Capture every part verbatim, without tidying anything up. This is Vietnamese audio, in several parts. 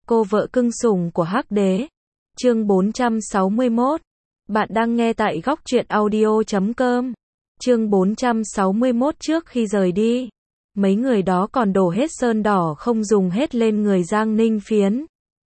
Cô vợ cưng sủng của Hắc Đế. Chương bốn trăm sáu mươi mốt. Bạn đang nghe tại góc truyện audio chấm com. Chương bốn trăm sáu mươi mốt. Trước khi rời đi, mấy người đó còn đổ hết sơn đỏ không dùng hết lên người Giang Ninh Phiến.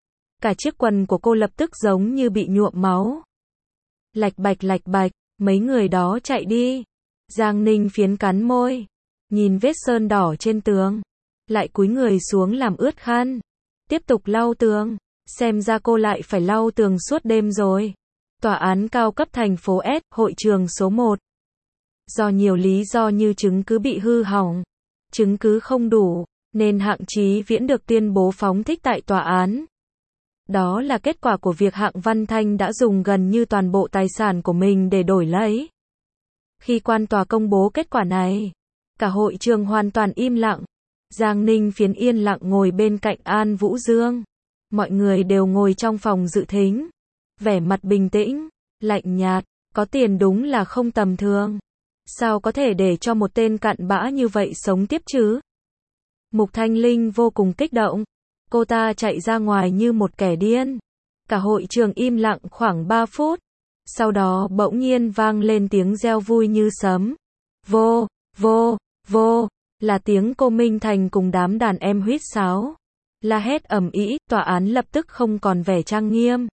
Cả chiếc quần của cô lập tức giống như bị nhuộm máu. Lạch bạch lạch bạch, mấy người đó chạy đi. Giang Ninh Phiến cắn môi, nhìn vết sơn đỏ trên tường, lại cúi người xuống làm ướt khăn, tiếp tục lau tường. Xem ra cô lại phải lau tường suốt đêm rồi. Tòa án cao cấp thành phố S, hội trường số một. Do nhiều lý do như chứng cứ bị hư hỏng, chứng cứ không đủ, nên Hạng Chí Viễn được tuyên bố phóng thích tại tòa án. Đó là kết quả của việc Hạng Văn Thanh đã dùng gần như toàn bộ tài sản của mình để đổi lấy. Khi quan tòa công bố kết quả này, cả hội trường hoàn toàn im lặng. Giang Ninh Phiến yên lặng ngồi bên cạnh An Vũ Dương. Mọi người đều ngồi trong phòng dự thính, vẻ mặt bình tĩnh, lạnh nhạt. Có tiền đúng là không tầm thường. Sao có thể để cho một tên cặn bã như vậy sống tiếp chứ? Mục Thanh Linh vô cùng kích động. Cô ta chạy ra ngoài như một kẻ điên. Cả hội trường im lặng khoảng ba phút. Sau đó bỗng nhiên vang lên tiếng reo vui như sấm. Vô, vô, vô, là tiếng cô Minh Thành cùng đám đàn em huýt sáo. La hét ầm ĩ, tòa án lập tức không còn vẻ trang nghiêm.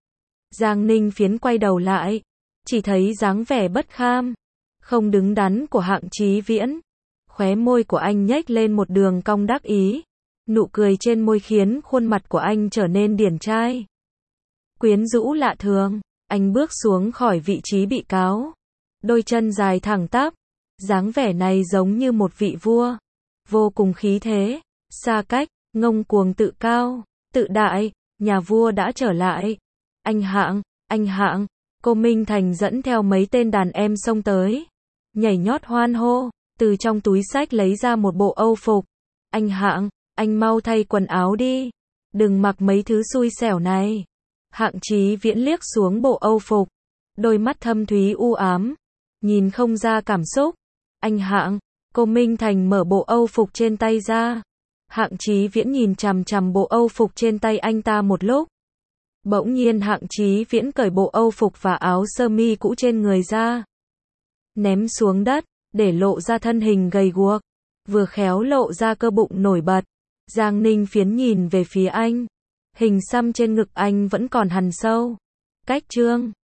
Giang Ninh Phiến quay đầu lại, chỉ thấy dáng vẻ bất kham, không đứng đắn của Hạng Chí Viễn. Khóe môi của anh nhếch lên một đường cong đắc ý. Nụ cười trên môi khiến khuôn mặt của anh trở nên điển trai, quyến rũ lạ thường. Anh bước xuống khỏi vị trí bị cáo, đôi chân dài thẳng tắp, dáng vẻ này giống như một vị vua, vô cùng khí thế, xa cách, ngông cuồng tự cao, tự đại. Nhà vua đã trở lại. Anh Hạng, anh Hạng. Cô Minh Thành dẫn theo mấy tên đàn em xông tới, nhảy nhót hoan hô, từ trong túi xách lấy ra một bộ âu phục. Anh Hạng, anh mau thay quần áo đi, đừng mặc mấy thứ xui xẻo này. Hạng Chí Viễn liếc xuống bộ âu phục, đôi mắt thâm thúy u ám, nhìn không ra cảm xúc. Anh Hạng. Cô Minh Thành mở bộ âu phục trên tay ra. Hạng Chí Viễn nhìn chằm chằm bộ âu phục trên tay anh ta một lúc. Bỗng nhiên Hạng Chí Viễn cởi bộ âu phục và áo sơ mi cũ trên người ra, ném xuống đất, để lộ ra thân hình gầy guộc, vừa khéo lộ ra cơ bụng nổi bật. Giang Ninh Phiến nhìn về phía anh, hình xăm trên ngực anh vẫn còn hằn sâu. Cách chương